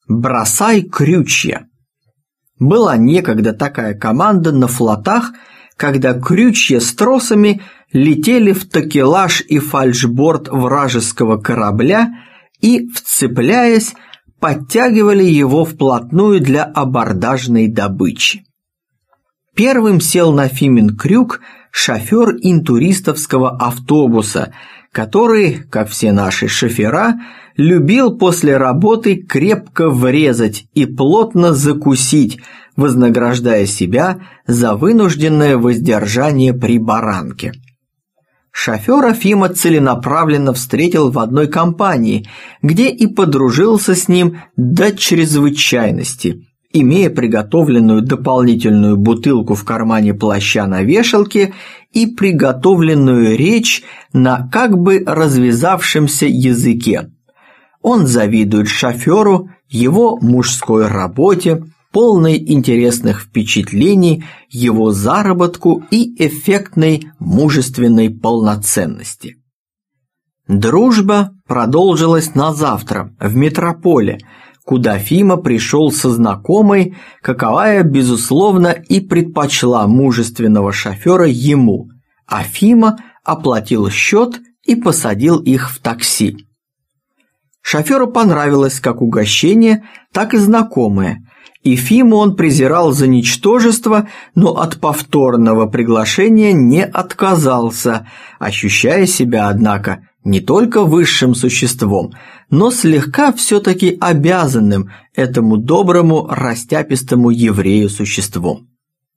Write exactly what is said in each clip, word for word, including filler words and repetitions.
Бросай крючья. Была некогда такая команда на флотах, когда крючья с тросами летели в такелаж и фальшборд вражеского корабля и, вцепляясь, подтягивали его вплотную для абордажной добычи. Первым сел на Фимин крюк шофер интуристовского автобуса, который, как все наши шофера, любил после работы крепко врезать и плотно закусить, вознаграждая себя за вынужденное воздержание при баранке. Шофера Фима целенаправленно встретил в одной компании, где и подружился с ним до чрезвычайности, имея приготовленную дополнительную бутылку в кармане плаща на вешалке и приготовленную речь на как бы развязавшемся языке. Он завидует шоферу, его мужской работе, полной интересных впечатлений, его заработку и эффектной мужественной полноценности. Дружба продолжилась на завтра в метрополе, куда Фима пришел со знакомой, каковая, безусловно, и предпочла мужественного шофера ему, а Фима оплатил счет и посадил их в такси. Шоферу понравилось как угощение, так и знакомое, и Фиму он презирал за ничтожество, но от повторного приглашения не отказался, ощущая себя, однако, не только высшим существом, но слегка все-таки обязанным этому доброму растяпистому еврею существом.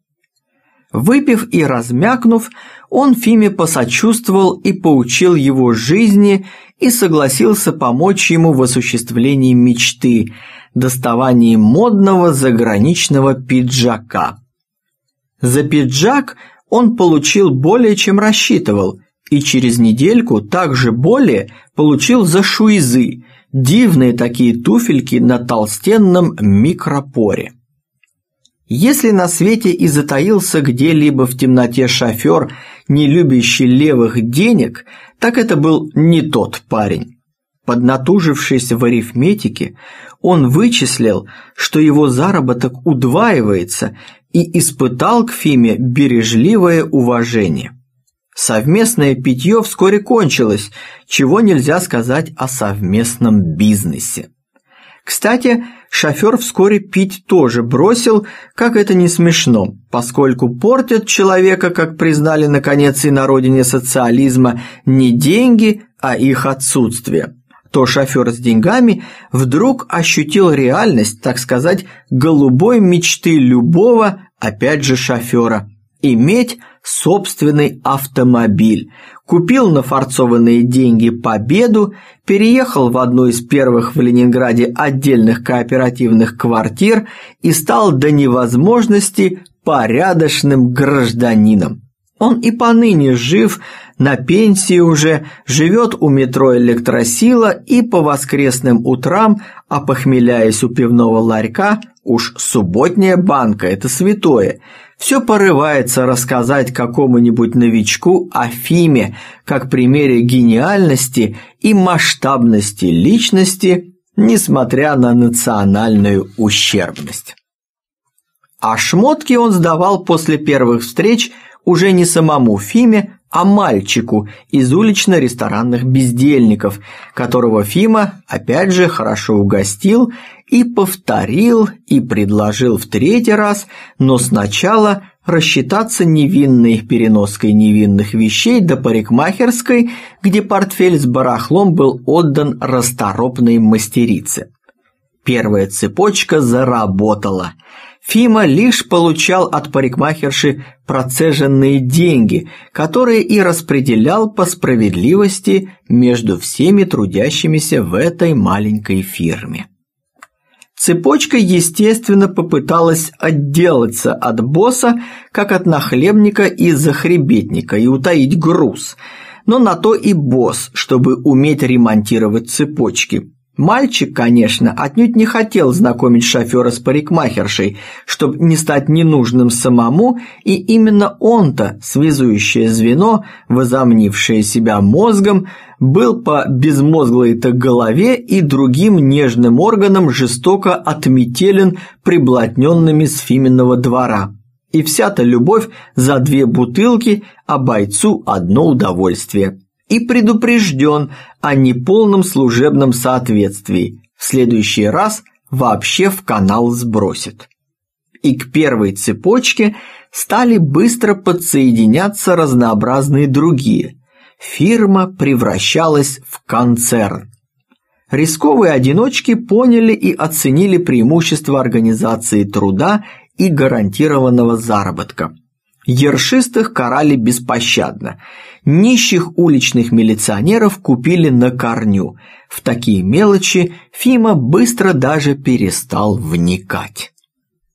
Выпив и размякнув, он Фиме посочувствовал и поучил его жизни и согласился помочь ему в осуществлении мечты – доставании модного заграничного пиджака. За пиджак он получил более, чем рассчитывал, и через недельку также более получил за шуизы, дивные такие туфельки на толстенном микропоре. Если на свете и затаился где-либо в темноте шофер, не любящий левых денег, так это был не тот парень. Поднатужившись в арифметике, он вычислил, что его заработок удваивается, и испытал к Фиме бережливое уважение. Совместное питье вскоре кончилось, чего нельзя сказать о совместном бизнесе. Кстати, шофер вскоре пить тоже бросил, как это не смешно, поскольку портят человека, как признали наконец и на родине социализма, не деньги, а их отсутствие. То шофер с деньгами вдруг ощутил реальность, так сказать, голубой мечты любого, опять же, шофера – иметь собственный автомобиль. Купил на форцованные деньги «Победу», переехал в одну из первых в Ленинграде отдельных кооперативных квартир и стал до невозможности порядочным гражданином. Он и поныне жив, на пенсии уже, живет у метро «Электросила» и по воскресным утрам, опохмеляясь у пивного ларька, уж субботняя банка – это святое, все порывается рассказать какому-нибудь новичку о Фиме как примере гениальности и масштабности личности, несмотря на национальную ущербность. А шмотки он сдавал после первых встреч уже не самому Фиме, а мальчику из улично-ресторанных бездельников, которого Фима опять же хорошо угостил и повторил и предложил в третий раз, но сначала рассчитаться невинной переноской невинных вещей до парикмахерской, где портфель с барахлом был отдан расторопной мастерице. Первая цепочка заработала. Фима лишь получал от парикмахерши процеженные деньги, которые и распределял по справедливости между всеми трудящимися в этой маленькой фирме. Цепочка, естественно, попыталась отделаться от босса, как от нахлебника и захребетника, и утаить груз. Но на то и босс, чтобы уметь ремонтировать цепочки. Мальчик, конечно, отнюдь не хотел знакомить шофера с парикмахершей, чтобы не стать ненужным самому, и именно он-то, связующее звено, возомнившее себя мозгом, был по безмозглой-то голове и другим нежным органам жестоко отметелен приблотненными с Фиминого двора. И вся-то любовь за две бутылки, а бойцу одно удовольствие. И предупрежден о неполном служебном соответствии. В следующий раз вообще в канал сбросит. И к первой цепочке стали быстро подсоединяться разнообразные другие. Фирма превращалась в концерн. Рисковые одиночки поняли и оценили преимущества организации труда и гарантированного заработка. Ершистых карали беспощадно. Нищих уличных милиционеров купили на корню. В такие мелочи Фима быстро даже перестал вникать.